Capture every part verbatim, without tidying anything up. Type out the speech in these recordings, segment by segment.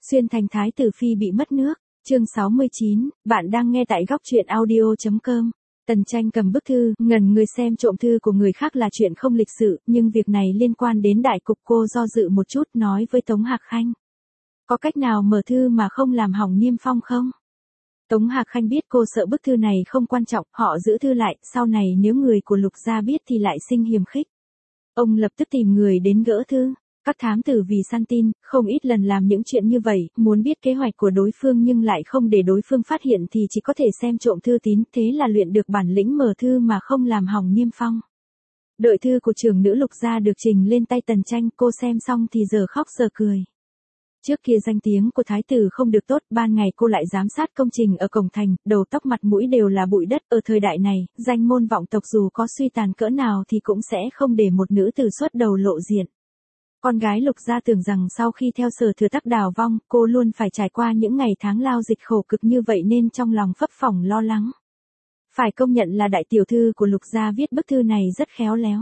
Xuyên thành thái tử phi bị mất nước, chương sáu mươi chín, bạn đang nghe tại góc truyện audio.com. Tần Tranh cầm bức thư, ngần người xem trộm thư của người khác là chuyện không lịch sự, nhưng việc này liên quan đến đại cục, cô do dự một chút nói với Tống Hạc Khanh. Có cách nào mở thư mà không làm hỏng niêm phong không? Tống Hạc Khanh biết cô sợ bức thư này không quan trọng, họ giữ thư lại, sau này nếu người của Lục gia biết thì lại sinh hiềm khích. Ông lập tức tìm người đến gỡ thư. Các thám tử vì săn tin, không ít lần làm những chuyện như vậy, muốn biết kế hoạch của đối phương nhưng lại không để đối phương phát hiện thì chỉ có thể xem trộm thư tín, thế là luyện được bản lĩnh mở thư mà không làm hỏng niêm phong. Đợi thư của trưởng nữ Lục gia được trình lên tay Tần Tranh, cô xem xong thì giờ khóc giờ cười. Trước kia danh tiếng của thái tử không được tốt, ban ngày cô lại giám sát công trình ở cổng thành, đầu tóc mặt mũi đều là bụi đất, ở thời đại này, danh môn vọng tộc dù có suy tàn cỡ nào thì cũng sẽ không để một nữ tử xuất đầu lộ diện. Con gái Lục gia tưởng rằng sau khi theo Sở Thừa Tắc đào vong, cô luôn phải trải qua những ngày tháng lao dịch khổ cực như vậy nên trong lòng phấp phỏng lo lắng. Phải công nhận là đại tiểu thư của Lục gia viết bức thư này rất khéo léo.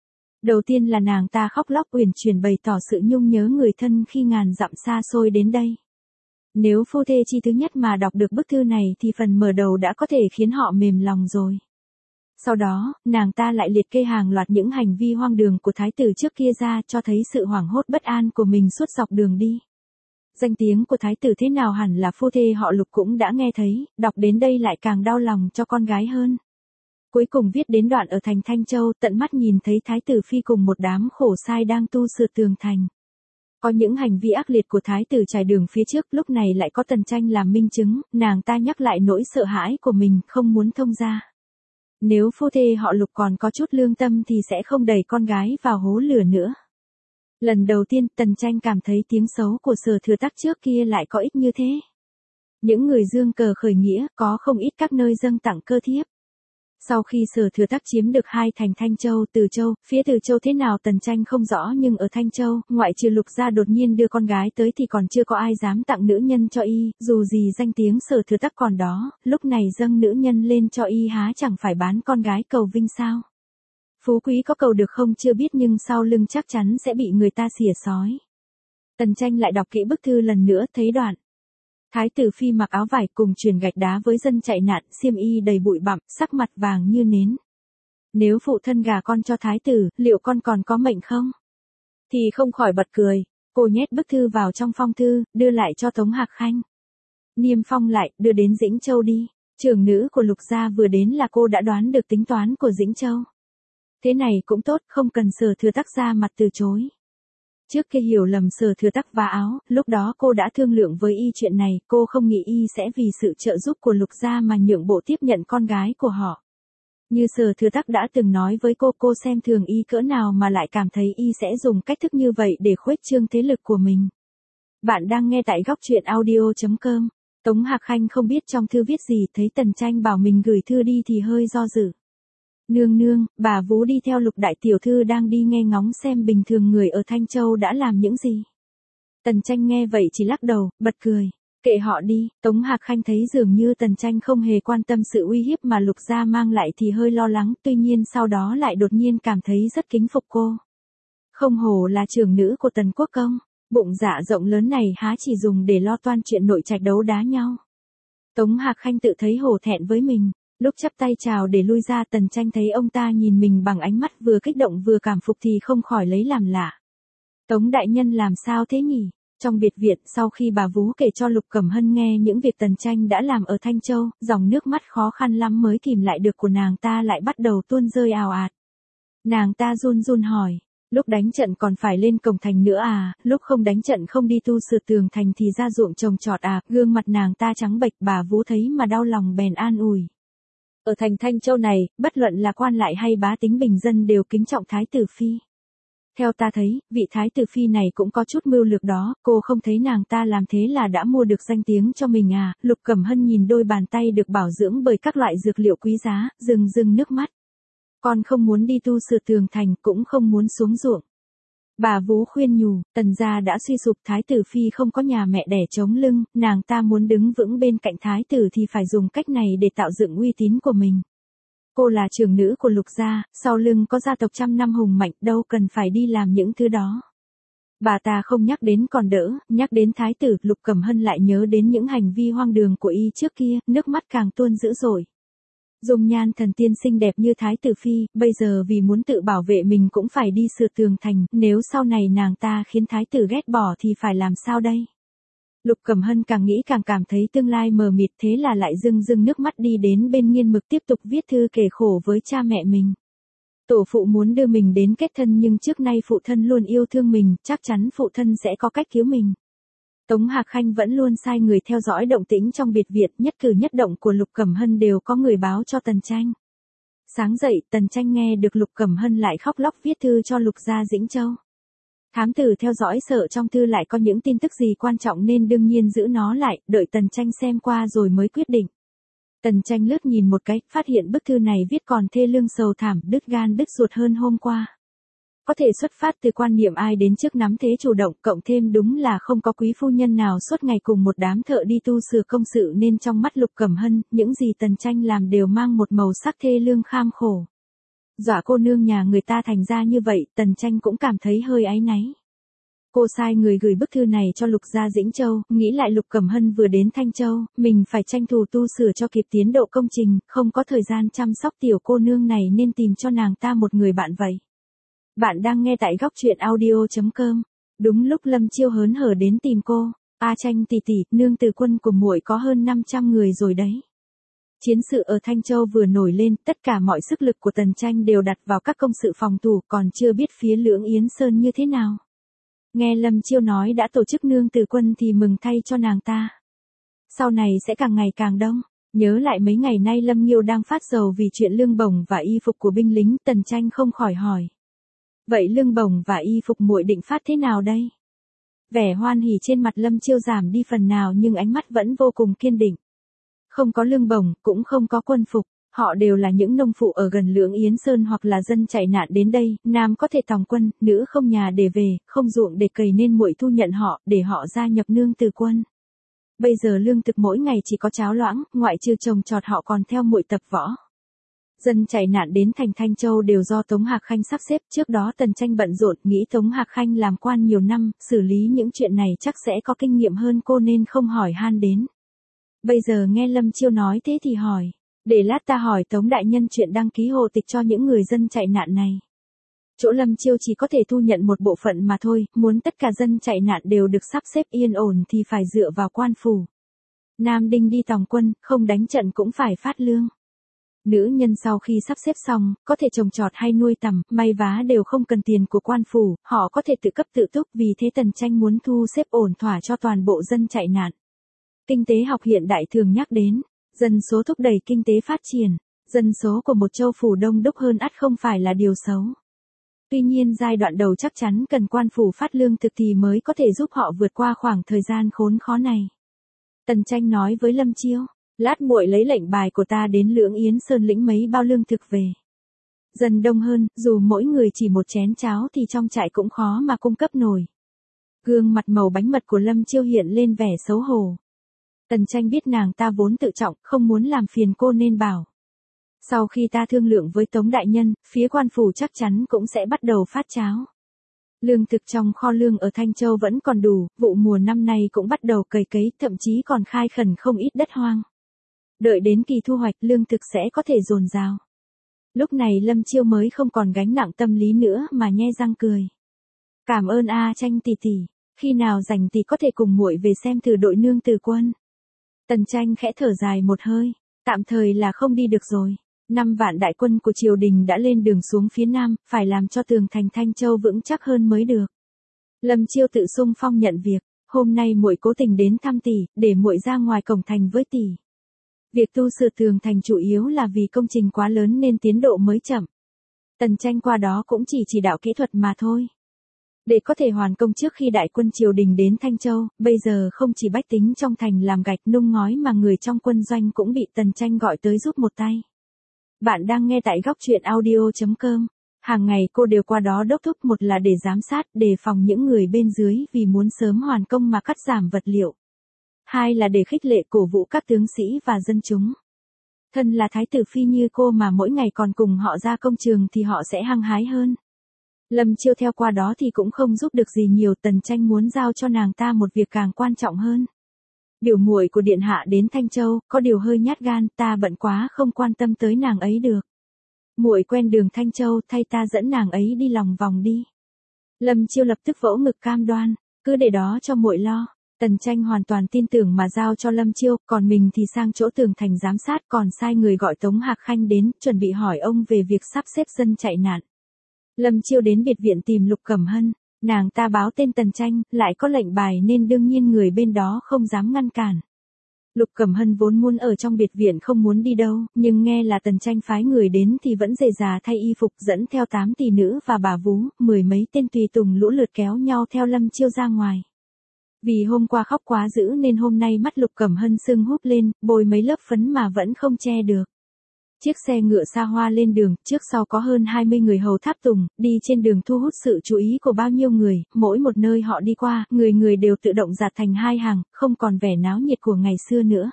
Đầu tiên là nàng ta khóc lóc uyển chuyển bày tỏ sự nhung nhớ người thân khi ngàn dặm xa xôi đến đây. Nếu phu thê chi thứ nhất mà đọc được bức thư này thì phần mở đầu đã có thể khiến họ mềm lòng rồi. Sau đó, nàng ta lại liệt kê hàng loạt những hành vi hoang đường của thái tử trước kia ra, cho thấy sự hoảng hốt bất an của mình suốt dọc đường đi. Danh tiếng của thái tử thế nào hẳn là phu thê họ Lục cũng đã nghe thấy, đọc đến đây lại càng đau lòng cho con gái hơn. Cuối cùng viết đến đoạn ở thành Thanh Châu, tận mắt nhìn thấy thái tử phi cùng một đám khổ sai đang tu sửa tường thành. Có những hành vi ác liệt của thái tử trải đường phía trước, lúc này lại có Tần Tranh làm minh chứng, nàng ta nhắc lại nỗi sợ hãi của mình, không muốn thông ra. Nếu phu thê họ Lục còn có chút lương tâm thì sẽ không đẩy con gái vào hố lửa nữa. Lần đầu tiên Tần Tranh cảm thấy tiếng xấu của Sở Thừa Tắc trước kia lại có ích như thế. Những người dương cờ khởi nghĩa có không ít các nơi dâng tặng cơ thiếp. Sau khi Sở Thừa Tắc chiếm được hai thành Thanh Châu, Từ Châu, phía Từ Châu thế nào Tần Tranh không rõ nhưng ở Thanh Châu, ngoại trừ Lục gia đột nhiên đưa con gái tới thì còn chưa có ai dám tặng nữ nhân cho y, dù gì danh tiếng Sở Thừa Tắc còn đó, lúc này dâng nữ nhân lên cho y há chẳng phải bán con gái cầu vinh sao. Phú quý có cầu được không chưa biết nhưng sau lưng chắc chắn sẽ bị người ta xỉa xói. Tần Tranh lại đọc kỹ bức thư lần nữa thấy đoạn. Thái tử phi mặc áo vải cùng truyền gạch đá với dân chạy nạn, xiêm y đầy bụi bặm, sắc mặt vàng như nến. Nếu phụ thân gả con cho thái tử, liệu con còn có mệnh không? Thì không khỏi bật cười, cô nhét bức thư vào trong phong thư, đưa lại cho Tống Hạc Khanh. Niêm phong lại, đưa đến Dĩnh Châu đi. Trưởng nữ của Lục gia vừa đến là cô đã đoán được tính toán của Dĩnh Châu. Thế này cũng tốt, không cần Sở Thừa Tắc ra mặt từ chối. Trước khi hiểu lầm Sở Thừa Tắc vá áo, lúc đó cô đã thương lượng với y chuyện này, cô không nghĩ y sẽ vì sự trợ giúp của Lục gia mà nhượng bộ tiếp nhận con gái của họ. Như Sở Thừa Tắc đã từng nói với cô, cô xem thường y cỡ nào mà lại cảm thấy y sẽ dùng cách thức như vậy để khuếch trương thế lực của mình. Bạn đang nghe tại góc truyện audio.com. Tống Hạc Khanh không biết trong thư viết gì, thấy Tần Tranh bảo mình gửi thư đi thì hơi do dự. Nương nương, bà vú đi theo Lục đại tiểu thư đang đi nghe ngóng xem bình thường người ở Thanh Châu đã làm những gì. Tần Tranh nghe vậy chỉ lắc đầu, bật cười. Kệ họ đi. Tống Hạc Khanh thấy dường như Tần Tranh không hề quan tâm sự uy hiếp mà Lục gia mang lại thì hơi lo lắng, tuy nhiên sau đó lại đột nhiên cảm thấy rất kính phục cô. Không hổ là trưởng nữ của Tần Quốc Công, bụng dạ rộng lớn này há chỉ dùng để lo toan chuyện nội trạch đấu đá nhau. Tống Hạc Khanh tự thấy hổ thẹn với mình. Lúc chắp tay chào để lui ra, Tần Tranh thấy ông ta nhìn mình bằng ánh mắt vừa kích động vừa cảm phục thì không khỏi lấy làm lạ. Tống đại nhân làm sao thế nhỉ? Trong biệt viện, sau khi bà vú kể cho Lục Cẩm Hân nghe những việc Tần Tranh đã làm ở Thanh Châu, dòng nước mắt khó khăn lắm mới kìm lại được của nàng ta lại bắt đầu tuôn rơi ào ạt. Nàng ta run run hỏi, lúc đánh trận còn phải lên cổng thành nữa à, lúc không đánh trận không đi tu sửa tường thành thì ra ruộng trồng trọt à, gương mặt nàng ta trắng bệch, bà vú thấy mà đau lòng bèn an ủi. Ở thành Thanh Châu này, bất luận là quan lại hay bá tính bình dân đều kính trọng thái tử phi. Theo ta thấy, vị thái tử phi này cũng có chút mưu lược đó, cô không thấy nàng ta làm thế là đã mua được danh tiếng cho mình à. Lục Cẩm Hân nhìn đôi bàn tay được bảo dưỡng bởi các loại dược liệu quý giá, rưng rưng nước mắt. Con không muốn đi tu sửa tường thành, cũng không muốn xuống ruộng. Bà vú khuyên nhủ, Tần gia đã suy sụp, thái tử phi không có nhà mẹ đẻ chống lưng, nàng ta muốn đứng vững bên cạnh thái tử thì phải dùng cách này để tạo dựng uy tín của mình. Cô là trưởng nữ của Lục gia, sau lưng có gia tộc trăm năm hùng mạnh, đâu cần phải đi làm những thứ đó. Bà ta không nhắc đến còn đỡ, nhắc đến thái tử, Lục Cẩm Hân lại nhớ đến những hành vi hoang đường của y trước kia, nước mắt càng tuôn dữ dội. Dung nhan thần tiên xinh đẹp như thái tử phi, bây giờ vì muốn tự bảo vệ mình cũng phải đi sửa tường thành, nếu sau này nàng ta khiến thái tử ghét bỏ thì phải làm sao đây? Lục Cẩm Hân càng nghĩ càng cảm thấy tương lai mờ mịt, thế là lại rưng rưng nước mắt đi đến bên nghiên mực tiếp tục viết thư kể khổ với cha mẹ mình. Tổ phụ muốn đưa mình đến kết thân nhưng trước nay phụ thân luôn yêu thương mình, chắc chắn phụ thân sẽ có cách cứu mình. Tống Hạc Khanh vẫn luôn sai người theo dõi động tĩnh trong biệt viện, nhất cử nhất động của Lục Cẩm Hân đều có người báo cho Tần Tranh. Sáng dậy, Tần Tranh nghe được Lục Cẩm Hân lại khóc lóc viết thư cho Lục gia Dĩnh Châu. Thám tử theo dõi sợ trong thư lại có những tin tức gì quan trọng nên đương nhiên giữ nó lại, đợi Tần Tranh xem qua rồi mới quyết định. Tần Tranh lướt nhìn một cái, phát hiện bức thư này viết còn thê lương sầu thảm, đứt gan đứt ruột hơn hôm qua. Có thể xuất phát từ quan niệm ai đến trước nắm thế chủ động, cộng thêm đúng là không có quý phu nhân nào suốt ngày cùng một đám thợ đi tu sửa công sự nên trong mắt Lục Cẩm Hân, những gì Tần Tranh làm đều mang một màu sắc thê lương kham khổ. Dọa cô nương nhà người ta thành ra như vậy, Tần Tranh cũng cảm thấy hơi áy náy. Cô sai người gửi bức thư này cho Lục gia Dĩnh Châu, nghĩ lại Lục Cẩm Hân vừa đến Thanh Châu, mình phải tranh thủ tu sửa cho kịp tiến độ công trình, không có thời gian chăm sóc tiểu cô nương này nên tìm cho nàng ta một người bạn vậy. Bạn đang nghe tại góc truyện audio chấm com. Đúng lúc Lâm Chiêu hớn hở đến tìm cô, "A Tranh tỷ tỷ, nương tử quân của muội có hơn năm trăm người rồi đấy." Chiến sự ở Thanh Châu vừa nổi lên, tất cả mọi sức lực của Tần Tranh đều đặt vào các công sự phòng thủ, còn chưa biết phía Lưỡng Yến Sơn như thế nào. Nghe Lâm Chiêu nói đã tổ chức nương tử quân thì mừng thay cho nàng ta. Sau này sẽ càng ngày càng đông. Nhớ lại mấy ngày nay Lâm Nghiêu đang phát sầu vì chuyện lương bổng và y phục của binh lính, Tần Tranh không khỏi hỏi. "Vậy lương bổng và y phục muội định phát thế nào đây?" Vẻ hoan hỉ trên mặt Lâm Chiêu giảm đi phần nào nhưng ánh mắt vẫn vô cùng kiên định. Không có lương bổng, cũng không có quân phục, họ đều là những nông phụ ở gần Lưỡng Yến Sơn hoặc là dân chạy nạn đến đây, nam có thể tòng quân, nữ không nhà để về, không ruộng để cày nên muội thu nhận họ, để họ gia nhập nương tử quân. Bây giờ lương thực mỗi ngày chỉ có cháo loãng, ngoại trừ trồng trọt họ còn theo muội tập võ. Dân chạy nạn đến thành Thanh Châu đều do Tống Hạc Khanh sắp xếp, trước đó Tần Tranh bận rộn, nghĩ Tống Hạc Khanh làm quan nhiều năm, xử lý những chuyện này chắc sẽ có kinh nghiệm hơn cô nên không hỏi han đến. Bây giờ nghe Lâm Chiêu nói thế thì hỏi, để lát ta hỏi Tống đại nhân chuyện đăng ký hộ tịch cho những người dân chạy nạn này. Chỗ Lâm Chiêu chỉ có thể thu nhận một bộ phận mà thôi, muốn tất cả dân chạy nạn đều được sắp xếp yên ổn thì phải dựa vào quan phủ. Nam đinh đi tòng quân, không đánh trận cũng phải phát lương. Nữ nhân sau khi sắp xếp xong, có thể trồng trọt hay nuôi tầm, may vá đều không cần tiền của quan phủ, họ có thể tự cấp tự túc, vì thế Tần Tranh muốn thu xếp ổn thỏa cho toàn bộ dân chạy nạn. Kinh tế học hiện đại thường nhắc đến, dân số thúc đẩy kinh tế phát triển, dân số của một châu phủ đông đúc hơn ắt không phải là điều xấu. Tuy nhiên giai đoạn đầu chắc chắn cần quan phủ phát lương thực thì mới có thể giúp họ vượt qua khoảng thời gian khốn khó này. Tần Tranh nói với Lâm Chiêu, lát muội lấy lệnh bài của ta đến Lưỡng Yến Sơn lĩnh mấy bao lương thực về. Dân đông hơn, dù mỗi người chỉ một chén cháo thì trong trại cũng khó mà cung cấp nổi. Gương mặt màu bánh mật của Lâm Chiêu hiện lên vẻ xấu hổ. Tần Tranh biết nàng ta vốn tự trọng, không muốn làm phiền cô nên bảo. Sau khi ta thương lượng với Tống đại nhân, phía quan phủ chắc chắn cũng sẽ bắt đầu phát cháo. Lương thực trong kho lương ở Thanh Châu vẫn còn đủ, vụ mùa năm nay cũng bắt đầu cày cấy, thậm chí còn khai khẩn không ít đất hoang. Đợi đến kỳ thu hoạch lương thực sẽ có thể dồn dào. Lúc này Lâm Chiêu mới không còn gánh nặng tâm lý nữa mà nhe răng cười. Cảm ơn A Tranh tỷ tỷ, khi nào rảnh thì có thể cùng muội về xem thử đội nương tử quân. Tần Tranh khẽ thở dài một hơi, tạm thời là không đi được rồi. Năm vạn đại quân của triều đình đã lên đường xuống phía nam, phải làm cho tường thành Thanh Châu vững chắc hơn mới được. Lâm Chiêu tự xung phong nhận việc, hôm nay muội cố tình đến thăm tỷ, để muội ra ngoài cổng thành với tỷ. Việc tu sửa tường thành chủ yếu là vì công trình quá lớn nên tiến độ mới chậm. Tần Tranh qua đó cũng chỉ chỉ đạo kỹ thuật mà thôi. Để có thể hoàn công trước khi đại quân triều đình đến Thanh Châu, bây giờ không chỉ bách tính trong thành làm gạch nung ngói mà người trong quân doanh cũng bị Tần Tranh gọi tới giúp một tay. Bạn đang nghe tại góc truyện audio chấm com. Hàng ngày cô đều qua đó đốc thúc, một là để giám sát, đề phòng những người bên dưới vì muốn sớm hoàn công mà cắt giảm vật liệu. Hai là để khích lệ cổ vũ các tướng sĩ và dân chúng. Thân là thái tử phi như cô mà mỗi ngày còn cùng họ ra công trường thì họ sẽ hăng hái hơn. Lâm Chiêu theo qua đó thì cũng không giúp được gì nhiều, Tần Tranh muốn giao cho nàng ta một việc càng quan trọng hơn. Biểu muội của điện hạ đến Thanh Châu, có điều hơi nhát gan, ta bận quá không quan tâm tới nàng ấy được. Muội quen đường Thanh Châu, thay ta dẫn nàng ấy đi lòng vòng đi. Lâm Chiêu lập tức vỗ ngực cam đoan, cứ để đó cho muội lo. Tần Tranh hoàn toàn tin tưởng mà giao cho Lâm Chiêu, còn mình thì sang chỗ tường thành giám sát, còn sai người gọi Tống Hạc Khanh đến, chuẩn bị hỏi ông về việc sắp xếp dân chạy nạn. Lâm Chiêu đến biệt viện tìm Lục Cẩm Hân, nàng ta báo tên Tần Tranh, lại có lệnh bài nên đương nhiên người bên đó không dám ngăn cản. Lục Cẩm Hân vốn muốn ở trong biệt viện không muốn đi đâu, nhưng nghe là Tần Tranh phái người đến thì vẫn dề dà thay y phục dẫn theo tám tỷ nữ và bà vú, mười mấy tên tùy tùng lũ lượt kéo nhau theo Lâm Chiêu ra ngoài. Vì hôm qua khóc quá dữ nên hôm nay mắt Lục Cẩm Hân sưng húp lên, bôi mấy lớp phấn mà vẫn không che được. Chiếc xe ngựa xa hoa lên đường, trước sau có hơn hai mươi người hầu tháp tùng, đi trên đường thu hút sự chú ý của bao nhiêu người, mỗi một nơi họ đi qua, người người đều tự động dạt thành hai hàng, không còn vẻ náo nhiệt của ngày xưa nữa.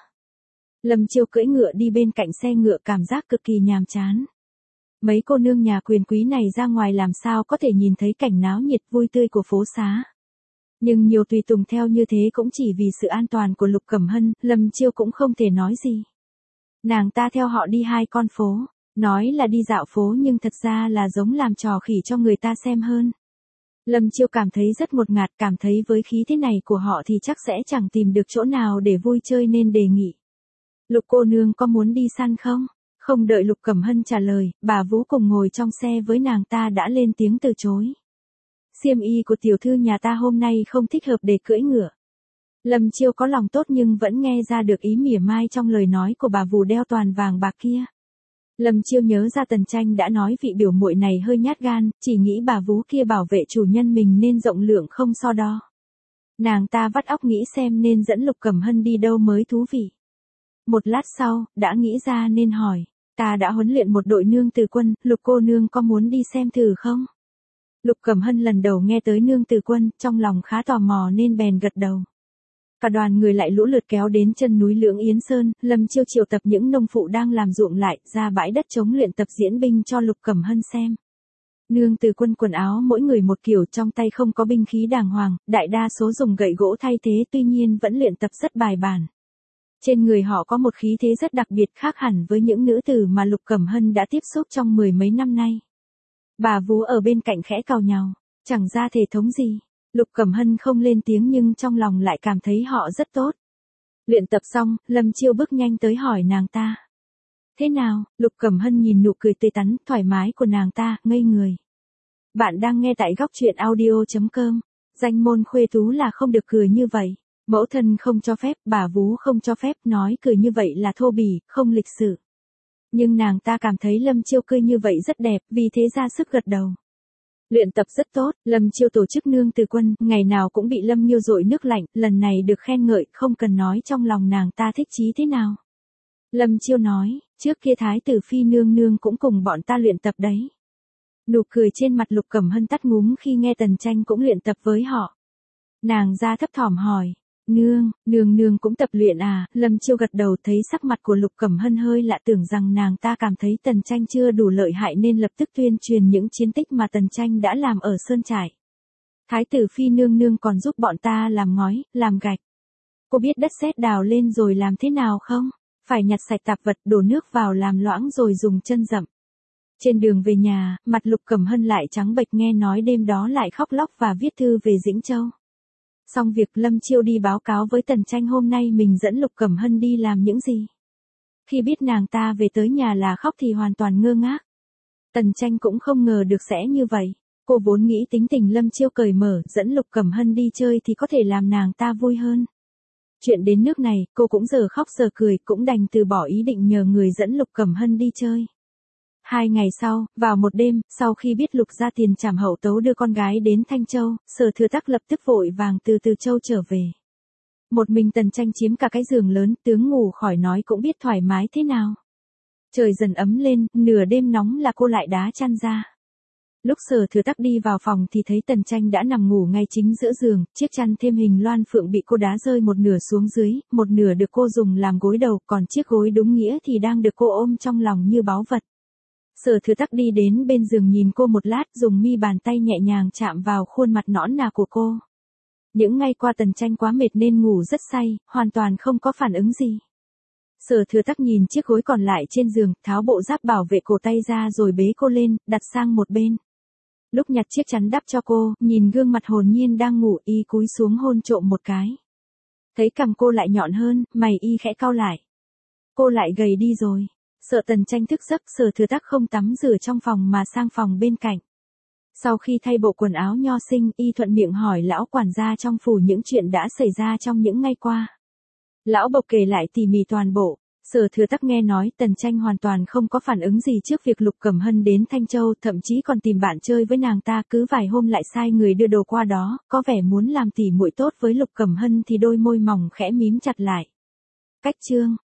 Lâm Chiêu cưỡi ngựa đi bên cạnh xe ngựa cảm giác cực kỳ nhàm chán. Mấy cô nương nhà quyền quý này ra ngoài làm sao có thể nhìn thấy cảnh náo nhiệt vui tươi của phố xá. Nhưng nhiều tùy tùng theo như thế cũng chỉ vì sự an toàn của Lục Cẩm Hân, Lâm Chiêu cũng không thể nói gì. Nàng ta theo họ đi hai con phố, nói là đi dạo phố nhưng thật ra là giống làm trò khỉ cho người ta xem hơn. Lâm Chiêu cảm thấy rất ngột ngạt, cảm thấy với khí thế này của họ thì chắc sẽ chẳng tìm được chỗ nào để vui chơi nên đề nghị. Lục cô nương có muốn đi săn không? Không đợi Lục Cẩm Hân trả lời, bà Vũ cùng ngồi trong xe với nàng ta đã lên tiếng từ chối. Xiêm y của tiểu thư nhà ta hôm nay không thích hợp để cưỡi ngựa. Lâm Chiêu có lòng tốt nhưng vẫn nghe ra được ý mỉa mai trong lời nói của bà vù đeo toàn vàng bạc kia. Lâm Chiêu nhớ ra Tần Tranh đã nói vị biểu muội này hơi nhát gan, chỉ nghĩ bà vú kia bảo vệ chủ nhân mình nên rộng lượng không so đo. Nàng ta vắt óc nghĩ xem nên dẫn Lục Cẩm Hân đi đâu mới thú vị. Một lát sau, đã nghĩ ra nên hỏi, ta đã huấn luyện một đội nương tử quân, Lục cô nương có muốn đi xem thử không? Lục Cẩm Hân lần đầu nghe tới nương tử quân, trong lòng khá tò mò nên bèn gật đầu. Cả đoàn người lại lũ lượt kéo đến chân núi Lưỡng Yến Sơn, Lâm Chiêu triệu tập những nông phụ đang làm ruộng lại, ra bãi đất trống luyện tập diễn binh cho Lục Cẩm Hân xem. Nương tử quân quần áo mỗi người một kiểu, trong tay không có binh khí đàng hoàng, đại đa số dùng gậy gỗ thay thế, tuy nhiên vẫn luyện tập rất bài bản. Trên người họ có một khí thế rất đặc biệt, khác hẳn với những nữ tử mà Lục Cẩm Hân đã tiếp xúc trong mười mấy năm nay. Bà vú ở bên cạnh khẽ cào nhàu, chẳng ra thể thống gì. Lục Cẩm Hân không lên tiếng nhưng trong lòng lại cảm thấy họ rất tốt. Luyện tập xong, Lâm Chiêu bước nhanh tới hỏi nàng ta. Thế nào? Lục Cẩm Hân nhìn nụ cười tươi tắn, thoải mái của nàng ta, ngây người. Bạn đang nghe tại góc truyện audio chấm com. Danh môn khuê tú là không được cười như vậy. Mẫu thân không cho phép, bà vú không cho phép, nói cười như vậy là thô bỉ, không lịch sự. Nhưng nàng ta cảm thấy Lâm Chiêu cười như vậy rất đẹp, vì thế ra sức gật đầu. Luyện tập rất tốt, Lâm Chiêu tổ chức nương tử quân, ngày nào cũng bị Lâm Nghiêu dội nước lạnh, lần này được khen ngợi, không cần nói trong lòng nàng ta thích chí thế nào. Lâm Chiêu nói, trước kia thái tử phi nương nương cũng cùng bọn ta luyện tập đấy. Nụ cười trên mặt Lục Cẩm Hân tắt ngúm khi nghe Tần Tranh cũng luyện tập với họ. Nàng ra thấp thỏm hỏi, nương, nương nương cũng tập luyện à? Lâm Chiêu gật đầu, thấy sắc mặt của Lục Cẩm Hân hơi lạ, tưởng rằng nàng ta cảm thấy Tần Tranh chưa đủ lợi hại nên lập tức tuyên truyền những chiến tích mà Tần Tranh đã làm ở Sơn Trại. Thái tử phi nương nương còn giúp bọn ta làm ngói, làm gạch. Cô biết đất sét đào lên rồi làm thế nào không? Phải nhặt sạch tạp vật, đổ nước vào làm loãng rồi dùng chân dậm. Trên đường về nhà, mặt Lục Cẩm Hân lại trắng bệch, nghe nói đêm đó lại khóc lóc và viết thư về Dĩnh Châu. Xong việc, Lâm Chiêu đi báo cáo với Tần Tranh hôm nay mình dẫn Lục Cẩm Hân đi làm những gì. Khi biết nàng ta về tới nhà là khóc thì hoàn toàn ngơ ngác. Tần Tranh cũng không ngờ được sẽ như vậy. Cô vốn nghĩ tính tình Lâm Chiêu cởi mở, dẫn Lục Cẩm Hân đi chơi thì có thể làm nàng ta vui hơn. Chuyện đến nước này, cô cũng giờ khóc giờ cười, cũng đành từ bỏ ý định nhờ người dẫn Lục Cẩm Hân đi chơi. Hai ngày sau, vào một đêm, sau khi biết Lục Gia Tiền Trảm hậu tấu đưa con gái đến Thanh Châu, Sở Thừa Tắc lập tức vội vàng từ Từ Châu trở về. Một mình Tần Tranh chiếm cả cái giường lớn, tướng ngủ khỏi nói cũng biết thoải mái thế nào. Trời dần ấm lên, nửa đêm nóng là cô lại đá chăn ra. Lúc Sở Thừa Tắc đi vào phòng thì thấy Tần Tranh đã nằm ngủ ngay chính giữa giường, chiếc chăn thêm hình loan phượng bị cô đá rơi một nửa xuống dưới, một nửa được cô dùng làm gối đầu, còn chiếc gối đúng nghĩa thì đang được cô ôm trong lòng như báu vật. Sở Thừa Tắc đi đến bên giường nhìn cô một lát, dùng mi bàn tay nhẹ nhàng chạm vào khuôn mặt nõn nà của cô. Những ngày qua Tần Tranh quá mệt nên ngủ rất say, hoàn toàn không có phản ứng gì. Sở Thừa Tắc nhìn chiếc gối còn lại trên giường, tháo bộ giáp bảo vệ cổ tay ra rồi bế cô lên, đặt sang một bên. Lúc nhặt chiếc chắn đắp cho cô, nhìn gương mặt hồn nhiên đang ngủ, y cúi xuống hôn trộm một cái. Thấy cằm cô lại nhọn hơn, mày y khẽ cau lại. Cô lại gầy đi rồi. Sợ Tần Tranh thức giấc, Sở Thừa Tắc không tắm rửa trong phòng mà sang phòng bên cạnh. Sau khi thay bộ quần áo nho sinh, y thuận miệng hỏi lão quản gia trong phủ những chuyện đã xảy ra trong những ngày qua. Lão bộc kể lại tỉ mỉ toàn bộ. Sở Thừa Tắc nghe nói Tần Tranh hoàn toàn không có phản ứng gì trước việc Lục Cẩm Hân đến Thanh Châu, thậm chí còn tìm bạn chơi với nàng ta, cứ vài hôm lại sai người đưa đồ qua đó, có vẻ muốn làm tỉ muội tốt với Lục Cẩm Hân thì đôi môi mỏng khẽ mím chặt lại. Cách chương